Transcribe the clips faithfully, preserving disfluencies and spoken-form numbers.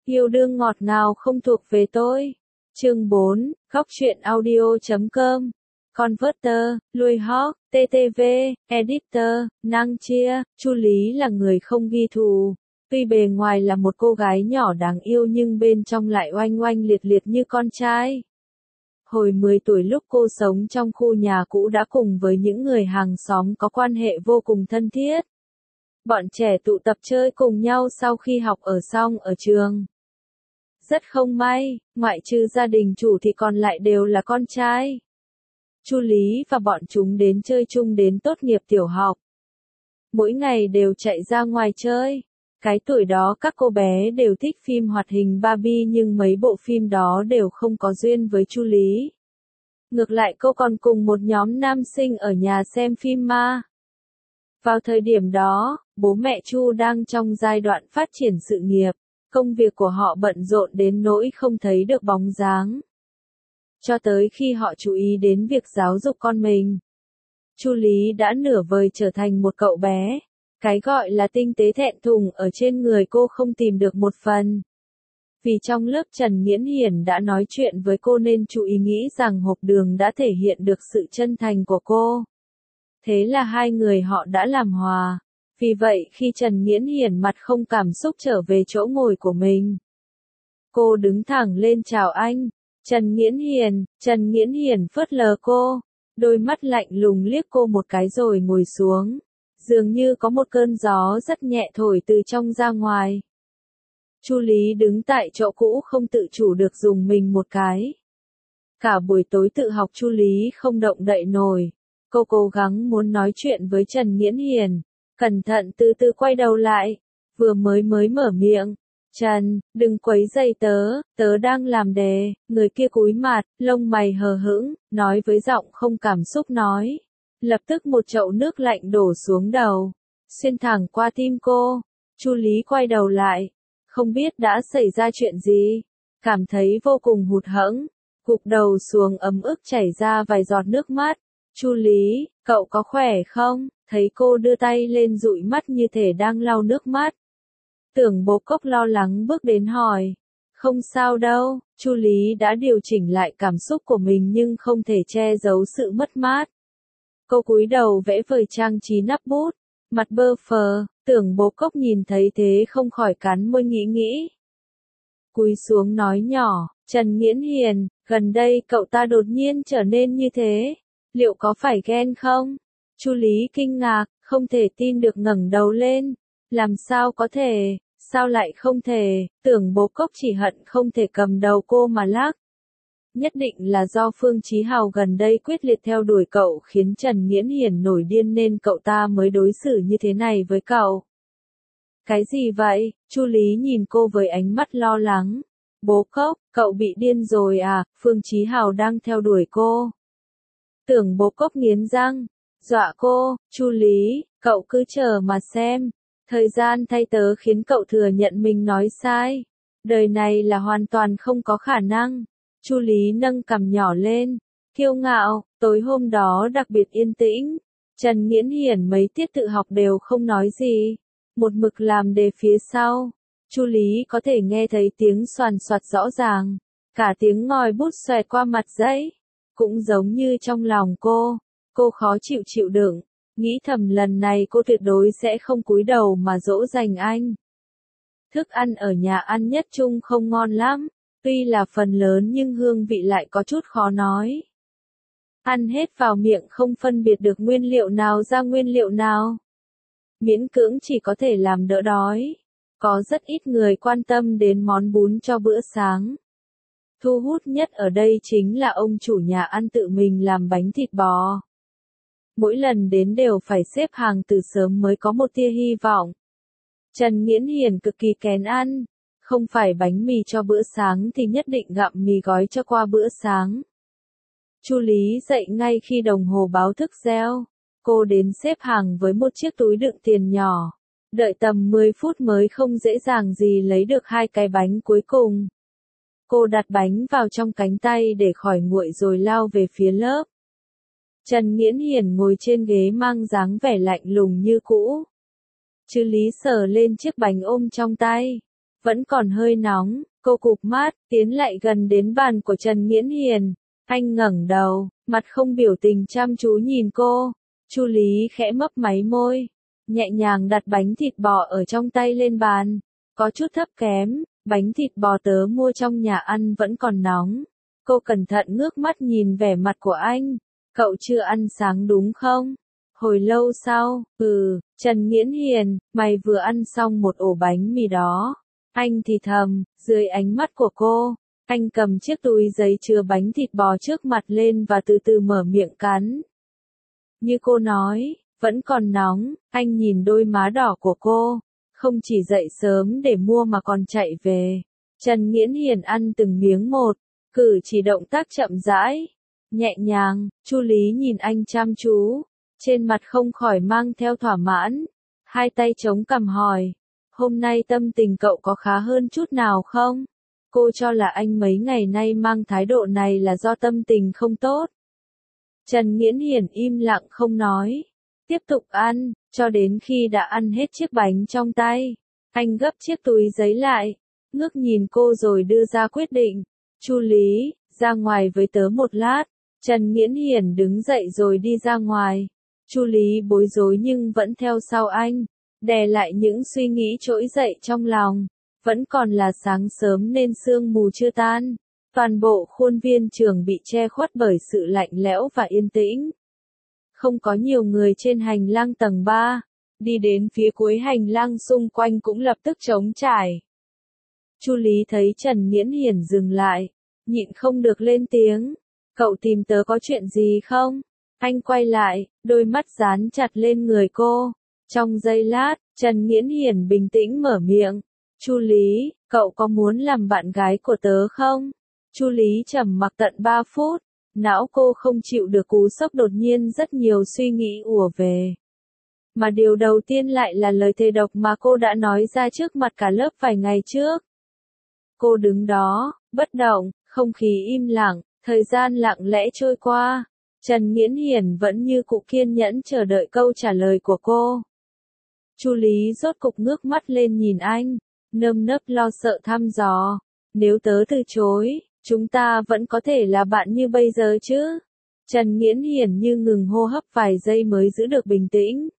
Yêu đương ngọt ngào không thuộc về tôi. Chương bốn, góc truyện audio chấm com. Converter, Lui Hawk, tê tê vê, Editor, Năng Chia, Chu Lý là người không ghi thù. Tuy bề ngoài là một cô gái nhỏ đáng yêu nhưng bên trong lại oanh oanh liệt liệt như con trai. Hồi mười tuổi lúc cô sống trong khu nhà cũ đã cùng với những người hàng xóm có quan hệ vô cùng thân thiết. Bọn trẻ tụ tập chơi cùng nhau sau khi học ở xong ở trường. Rất không may, ngoại trừ gia đình chủ thì còn lại đều là con trai. Chu Lý và bọn chúng đến chơi chung đến tốt nghiệp tiểu học. Mỗi ngày đều chạy ra ngoài chơi. Cái tuổi đó các cô bé đều thích phim hoạt hình Barbie nhưng mấy bộ phim đó đều không có duyên với Chu Lý. Ngược lại cô còn cùng một nhóm nam sinh ở nhà xem phim ma. Vào thời điểm đó, bố mẹ Chu đang trong giai đoạn phát triển sự nghiệp, công việc của họ bận rộn đến nỗi không thấy được bóng dáng. Cho tới khi họ chú ý đến việc giáo dục con mình, Chu Lý đã nửa vời trở thành một cậu bé. Cái gọi là tinh tế thẹn thùng ở trên người cô không tìm được một phần. Vì trong lớp Trần Nghiễn Hiển đã nói chuyện với cô nên chú ý nghĩ rằng hộp đường đã thể hiện được sự chân thành của cô. Thế là hai người họ đã làm hòa. Vì vậy khi Trần Nghiễn Hiển mặt không cảm xúc trở về chỗ ngồi của mình, cô đứng thẳng lên chào anh. Trần Nghiễn Hiển, Trần Nghiễn Hiển phớt lờ cô, đôi mắt lạnh lùng liếc cô một cái rồi ngồi xuống. Dường như có một cơn gió rất nhẹ thổi từ trong ra ngoài. Chu Lý đứng tại chỗ cũ không tự chủ được dùng mình một cái. Cả buổi tối tự học Chu Lý không động đậy nổi. Cô cố gắng muốn nói chuyện với Trần Nghiễn Hiển. Cẩn thận từ từ quay đầu lại. Vừa mới mới mở miệng. Trần, đừng quấy rầy tớ, tớ đang làm đề. Người kia cúi mặt, lông mày hờ hững, nói với giọng không cảm xúc nói. Lập tức một chậu nước lạnh đổ xuống đầu, xuyên thẳng qua tim cô. Chu Lý quay đầu lại, không biết đã xảy ra chuyện gì, cảm thấy vô cùng hụt hẫng, gục đầu xuống ấm ức chảy ra vài giọt nước mắt. Chu Lý, cậu có khỏe không? Thấy cô đưa tay lên dụi mắt như thể đang lau nước mắt. Tưởng Bố Cốc lo lắng bước đến hỏi. Không sao đâu, Chu Lý đã điều chỉnh lại cảm xúc của mình nhưng không thể che giấu sự mất mát. Cô cúi đầu vẽ vời trang trí nắp bút, mặt bơ phờ. Tưởng Bố Cốc nhìn thấy thế không khỏi cắn môi nghĩ nghĩ. Cúi xuống nói nhỏ, Trần Nghiễn Hiền, gần đây cậu ta đột nhiên trở nên như thế, liệu có phải ghen không? Chu Lý kinh ngạc, không thể tin được ngẩng đầu lên, làm sao có thể, sao lại không thể? Tưởng Bố Cốc chỉ hận không thể cầm đầu cô mà lắc. Nhất định là do Phương Chí Hào gần đây quyết liệt theo đuổi cậu khiến Trần Nghiễn Hiển nổi điên nên cậu ta mới đối xử như thế này với cậu. Cái gì vậy? Chu Lý nhìn cô với ánh mắt lo lắng. Bố Cốc, cậu bị điên rồi à? Phương Chí Hào đang theo đuổi cô. Tưởng Bố Cốc nghiến răng, dọa cô. Chu Lý, cậu cứ chờ mà xem. Thời gian thay tớ khiến cậu thừa nhận mình nói sai. Đời này là hoàn toàn không có khả năng. Chu Lý nâng cằm nhỏ lên, kiêu ngạo. Tối hôm đó đặc biệt yên tĩnh. Trần Nghiễn Hiển mấy tiết tự học đều không nói gì, một mực làm đề phía sau. Chu Lý có thể nghe thấy tiếng xoàn xoạt rõ ràng, cả tiếng ngòi bút xoẹt qua mặt giấy. Cũng giống như trong lòng cô, cô khó chịu chịu đựng, nghĩ thầm lần này cô tuyệt đối sẽ không cúi đầu mà dỗ dành anh. Thức ăn ở nhà ăn nhất chung không ngon lắm. Tuy là phần lớn nhưng hương vị lại có chút khó nói. Ăn hết vào miệng không phân biệt được nguyên liệu nào ra nguyên liệu nào. Miễn cưỡng chỉ có thể làm đỡ đói. Có rất ít người quan tâm đến món bún cho bữa sáng. Thu hút nhất ở đây chính là ông chủ nhà ăn tự mình làm bánh thịt bò. Mỗi lần đến đều phải xếp hàng từ sớm mới có một tia hy vọng. Trần Nghiễn Hiển cực kỳ kén ăn. Không phải bánh mì cho bữa sáng thì nhất định gặm mì gói cho qua bữa sáng. Chu Lý dậy ngay khi đồng hồ báo thức reo. Cô đến xếp hàng với một chiếc túi đựng tiền nhỏ. Đợi tầm mười phút mới không dễ dàng gì lấy được hai cái bánh cuối cùng. Cô đặt bánh vào trong cánh tay để khỏi nguội rồi lao về phía lớp. Trần Nghiễn Hiển ngồi trên ghế mang dáng vẻ lạnh lùng như cũ. Chu Lý sờ lên chiếc bánh ôm trong tay. vẫn còn hơi nóng. Cô cụp mắt, tiến lại gần đến bàn của Trần Nghiễn Hiền. Anh ngẩng đầu, mặt không biểu tình chăm chú nhìn cô. Chu Lý khẽ mấp máy môi, nhẹ nhàng đặt bánh thịt bò ở trong tay lên bàn. Có chút thấp kém, bánh thịt bò tớ mua trong nhà ăn vẫn còn nóng. Cô cẩn thận ngước mắt nhìn vẻ mặt của anh. Cậu chưa ăn sáng đúng không? Hồi lâu sau, ừ, Trần Nghiễn Hiền, mày vừa ăn xong một ổ bánh mì đó. Anh thì thầm, dưới ánh mắt của cô, anh cầm chiếc túi giấy chứa bánh thịt bò trước mặt lên và từ từ mở miệng cắn. Như cô nói, vẫn còn nóng, anh nhìn đôi má đỏ của cô, không chỉ dậy sớm để mua mà còn chạy về. Trần Nghiễn Hiền ăn từng miếng một, cử chỉ động tác chậm rãi, nhẹ nhàng. Chu Lý nhìn anh chăm chú, trên mặt không khỏi mang theo thỏa mãn, hai tay chống cằm hỏi, hôm nay tâm tình cậu có khá hơn chút nào không? Cô cho là anh mấy ngày nay mang thái độ này là do tâm tình không tốt. Trần Nghiễn Hiền im lặng không nói, tiếp tục ăn, cho đến khi đã ăn hết chiếc bánh trong tay. Anh gấp chiếc túi giấy lại, ngước nhìn cô rồi đưa ra quyết định. Chu Lý, ra ngoài với tớ một lát. Trần Nghiễn Hiền đứng dậy rồi đi ra ngoài. Chu Lý bối rối nhưng vẫn theo sau anh, đè lại những suy nghĩ trỗi dậy trong lòng. Vẫn còn là sáng sớm nên sương mù chưa tan. Toàn bộ khuôn viên trường bị che khuất bởi sự lạnh lẽo và yên tĩnh. Không có nhiều người trên hành lang tầng ba. Đi đến phía cuối hành lang xung quanh cũng lập tức trống trải. Chu Lý thấy Trần Nghiễn Hiền dừng lại, nhịn không được lên tiếng. Cậu tìm tớ có chuyện gì không? Anh quay lại, đôi mắt dán chặt lên người cô. Trong giây lát, Trần Nghiễn Hiền bình tĩnh mở miệng. Chu Lý, cậu có muốn làm bạn gái của tớ không? Chu Lý trầm mặc tận ba phút, não cô không chịu được cú sốc đột nhiên, rất nhiều suy nghĩ ùa về. Mà điều đầu tiên lại là lời thề độc mà cô đã nói ra trước mặt cả lớp vài ngày trước. Cô đứng đó, bất động, không khí im lặng, thời gian lặng lẽ trôi qua. Trần Nghiễn Hiền vẫn như cũ kiên nhẫn chờ đợi câu trả lời của cô. Chu Lý rốt cục ngước mắt lên nhìn anh, nơm nớp lo sợ thăm dò. Nếu tớ từ chối, chúng ta vẫn có thể là bạn như bây giờ chứ? Trần Nghiễn Hiền như ngừng hô hấp vài giây mới giữ được bình tĩnh.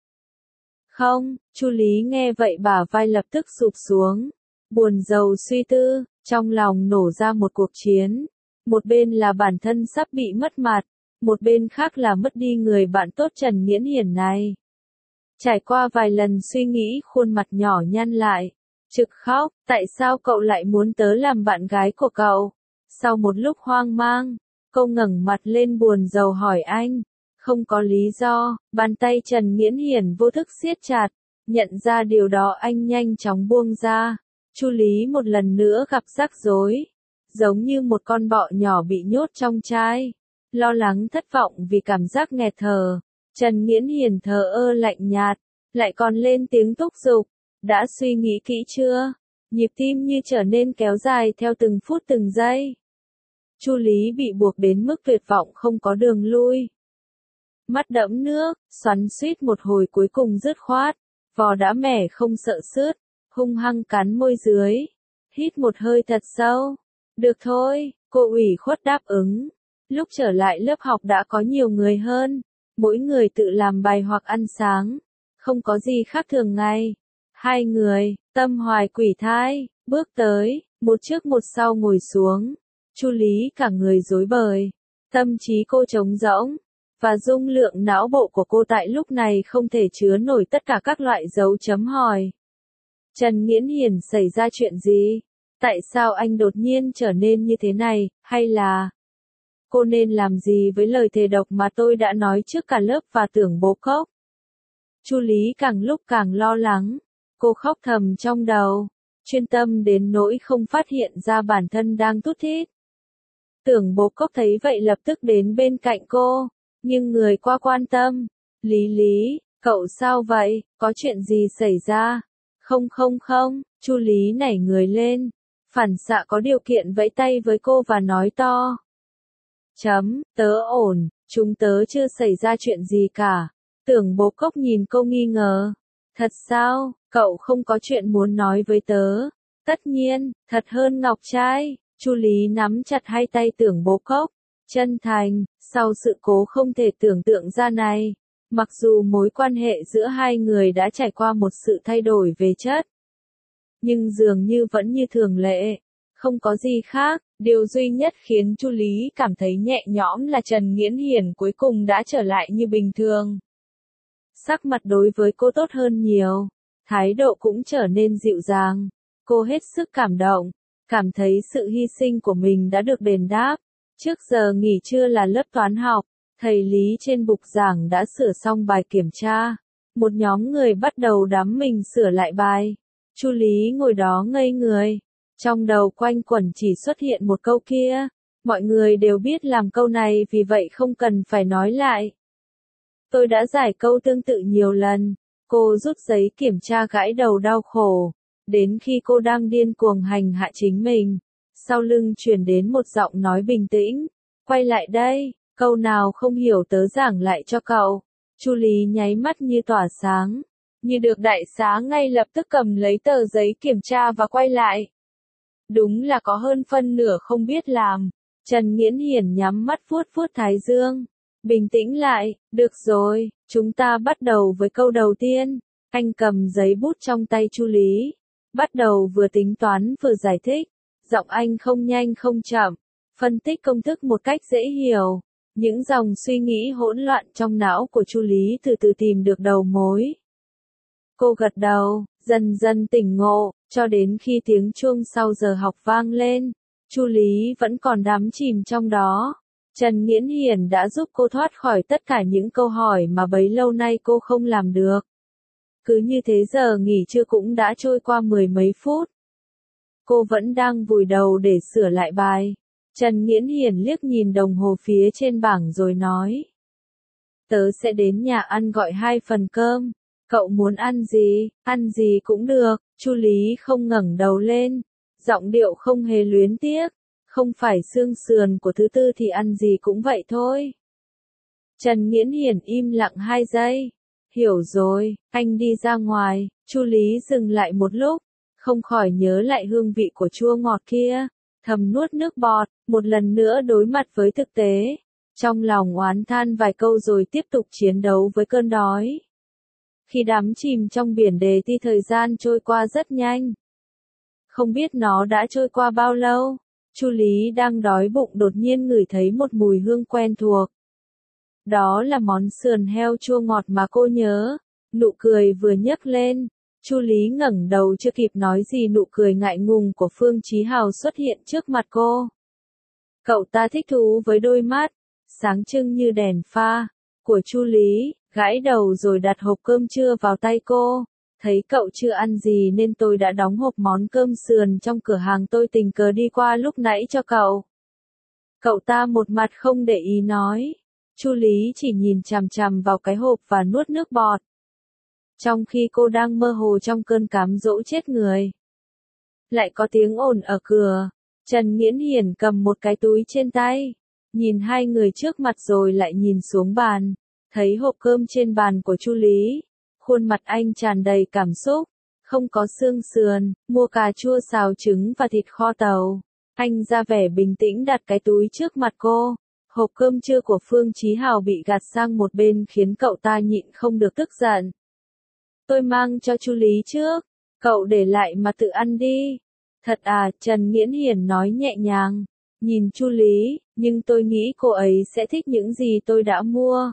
Không, Chu Lý nghe vậy bả vai lập tức sụp xuống. Buồn rầu suy tư, trong lòng nổ ra một cuộc chiến. Một bên là bản thân sắp bị mất mặt, một bên khác là mất đi người bạn tốt Trần Nghiễn Hiền này. Trải qua vài lần suy nghĩ, khuôn mặt nhỏ nhăn lại, trực khóc. Tại sao cậu lại muốn tớ làm bạn gái của cậu? Sau một lúc hoang mang, cô ngẩng mặt lên buồn rầu hỏi anh. Không có lý do. Bàn tay Trần Nghiễn Hiền vô thức siết chặt. Nhận ra điều đó anh nhanh chóng buông ra. Chu Lý một lần nữa gặp rắc rối, giống như một con bọ nhỏ bị nhốt trong chai, lo lắng thất vọng vì cảm giác nghẹt thở. Trần Nghiễn Hiền thờ ơ lạnh nhạt, lại còn lên tiếng thúc giục. Đã suy nghĩ kỹ chưa? Nhịp tim như trở nên kéo dài theo từng phút từng giây. Chu Lý bị buộc đến mức tuyệt vọng không có đường lui. Mắt đẫm nước, xoắn xuýt một hồi cuối cùng dứt khoát, vò đã mẻ không sợ sứt, hung hăng cắn môi dưới, hít một hơi thật sâu. Được thôi, cô ủy khuất đáp ứng. Lúc trở lại lớp học đã có nhiều người hơn, mỗi người tự làm bài hoặc ăn sáng, không có gì khác thường ngày. Hai người, tâm hoài quỷ thai, bước tới, một trước một sau ngồi xuống. Chu Lý cả người rối bời, tâm trí cô trống rỗng, và dung lượng não bộ của cô tại lúc này không thể chứa nổi tất cả các loại dấu chấm hỏi. Trần Nghiễn Hiền, xảy ra chuyện gì? Tại sao anh đột nhiên trở nên như thế này, hay là cô nên làm gì với lời thề độc mà tôi đã nói trước cả lớp và tưởng bố cốc? Chu Lý càng lúc càng lo lắng, cô khóc thầm trong đầu, chuyên tâm đến nỗi không phát hiện ra bản thân đang thút thít. Tưởng bố cốc thấy vậy lập tức đến bên cạnh cô, nhưng người qua quan tâm. Lý Lý, cậu sao vậy, có chuyện gì xảy ra? Không không không, Chu Lý nảy người lên, phản xạ có điều kiện vẫy tay với cô và nói to. Chấm, tớ ổn, chúng tớ chưa xảy ra chuyện gì cả. Tưởng bố cốc nhìn cô nghi ngờ. Thật sao, cậu không có chuyện muốn nói với tớ? Tất nhiên, thật hơn ngọc trai. Chu Lý nắm chặt hai tay Tưởng Bố Cốc. Chân thành, sau sự cố không thể tưởng tượng ra này, mặc dù mối quan hệ giữa hai người đã trải qua một sự thay đổi về chất, nhưng dường như vẫn như thường lệ, không có gì khác. Điều duy nhất khiến Chu Lý cảm thấy nhẹ nhõm là Trần Nghiễn Hiển cuối cùng đã trở lại như bình thường. Sắc mặt đối với cô tốt hơn nhiều, thái độ cũng trở nên dịu dàng. Cô hết sức cảm động, cảm thấy sự hy sinh của mình đã được đền đáp. Trước giờ nghỉ trưa là lớp toán học, thầy Lý trên bục giảng đã sửa xong bài kiểm tra. Một nhóm người bắt đầu đắm mình sửa lại bài. Chu Lý ngồi đó ngây người. Trong đầu quanh quẩn chỉ xuất hiện một câu kia. Mọi người đều biết làm câu này vì vậy không cần phải nói lại. Tôi đã giải câu tương tự nhiều lần. Cô rút giấy kiểm tra gãi đầu đau khổ. Đến khi cô đang điên cuồng hành hạ chính mình, sau lưng truyền đến một giọng nói bình tĩnh. Quay lại đây, câu nào không hiểu tớ giảng lại cho cậu. Chu Lý nháy mắt như tỏa sáng. Như được đại xá ngay lập tức cầm lấy tờ giấy kiểm tra và quay lại. Đúng là có hơn phân nửa không biết làm. Trần Nghiễn Hiển nhắm mắt vuốt vuốt thái dương. Bình tĩnh lại, được rồi, chúng ta bắt đầu với câu đầu tiên. Anh cầm giấy bút trong tay Chu Lý. Bắt đầu vừa tính toán vừa giải thích. Giọng anh không nhanh không chậm. Phân tích công thức một cách dễ hiểu. Những dòng suy nghĩ hỗn loạn trong não của Chu Lý từ từ tìm được đầu mối. Cô gật đầu, dần dần tỉnh ngộ, cho đến khi tiếng chuông sau giờ học vang lên. Chu Lý vẫn còn đắm chìm trong đó. Trần Nghiễn Hiển đã giúp cô thoát khỏi tất cả những câu hỏi mà bấy lâu nay cô không làm được. Cứ như thế giờ nghỉ trưa cũng đã trôi qua mười mấy phút. Cô vẫn đang vùi đầu để sửa lại bài. Trần Nghiễn Hiển liếc nhìn đồng hồ phía trên bảng rồi nói. Tớ sẽ đến nhà ăn gọi hai phần cơm. Cậu muốn ăn gì? Ăn gì cũng được. Chu Lý không ngẩng đầu lên. Giọng điệu không hề luyến tiếc. Không phải xương sườn của thứ tư thì ăn gì cũng vậy thôi. Trần Nghiễn Hiển im lặng hai giây. Hiểu rồi, anh đi ra ngoài. Chu Lý dừng lại một lúc, không khỏi nhớ lại hương vị của chua ngọt kia, thầm nuốt nước bọt, một lần nữa đối mặt với thực tế. Trong lòng oán than vài câu rồi tiếp tục chiến đấu với cơn đói. Khi đắm chìm trong biển đề thì thời gian trôi qua rất nhanh. Không biết nó đã trôi qua bao lâu, Chu Lý đang đói bụng đột nhiên ngửi thấy một mùi hương quen thuộc. Đó là món sườn heo chua ngọt mà cô nhớ. Nụ cười vừa nhấc lên, Chu Lý ngẩng đầu chưa kịp nói gì nụ cười ngại ngùng của Phương Chí Hào xuất hiện trước mặt cô. Cậu ta thích thú với đôi mắt sáng trưng như đèn pha của Chu Lý, gãi đầu rồi đặt hộp cơm trưa vào tay cô. Thấy cậu chưa ăn gì nên tôi đã đóng hộp món cơm sườn trong cửa hàng tôi tình cờ đi qua lúc nãy cho cậu. Cậu ta một mặt không để ý nói. Chu Lý chỉ nhìn chằm chằm vào cái hộp và nuốt nước bọt. Trong khi cô đang mơ hồ trong cơn cám dỗ chết người. Lại có tiếng ồn ở cửa. Trần Nghiễn Hiển cầm một cái túi trên tay. Nhìn hai người trước mặt rồi lại nhìn xuống bàn. Thấy hộp cơm trên bàn của Chu Lý. Khuôn mặt anh tràn đầy cảm xúc. Không có xương sườn, mua cà chua xào trứng và thịt kho tàu. Anh ra vẻ bình tĩnh đặt cái túi trước mặt cô. Hộp cơm trưa của Phương Chí Hào bị gạt sang một bên khiến cậu ta nhịn không được tức giận. Tôi mang cho Chu Lý trước, cậu để lại mà tự ăn đi. Thật à, Trần Nghiễn Hiển nói nhẹ nhàng, nhìn Chu Lý, nhưng tôi nghĩ cô ấy sẽ thích những gì tôi đã mua.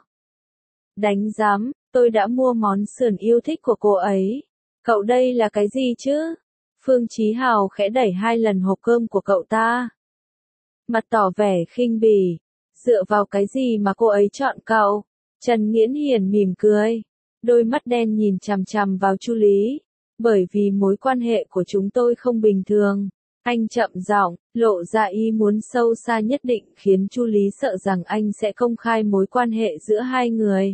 Đánh giám, tôi đã mua món sườn yêu thích của cô ấy. Cậu đây là cái gì chứ? Phương Chí Hào khẽ đẩy hai lần hộp cơm của cậu ta. Mặt tỏ vẻ khinh bỉ. Dựa vào cái gì mà cô ấy chọn cậu? Trần Nghiễn Hiển mỉm cười. Đôi mắt đen nhìn chằm chằm vào Chu Lý. Bởi vì mối quan hệ của chúng tôi không bình thường. Anh chậm giọng, lộ ra ý muốn sâu xa nhất định khiến Chu Lý sợ rằng anh sẽ công khai mối quan hệ giữa hai người.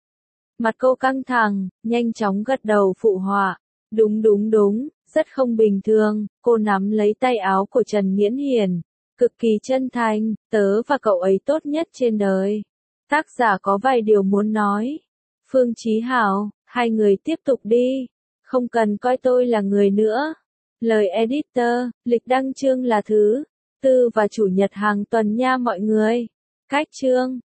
Mặt cô căng thẳng, nhanh chóng gật đầu phụ họa. Đúng đúng đúng, rất không bình thường. Cô nắm lấy tay áo của Trần Nghiễn Hiển. Cực kỳ chân thành, tớ và cậu ấy tốt nhất trên đời. Tác giả có vài điều muốn nói. Phương Chí Hào, hai người tiếp tục đi. Không cần coi tôi là người nữa. Lời editor, lịch đăng chương là thứ tư và chủ nhật hàng tuần nha mọi người. Cách chương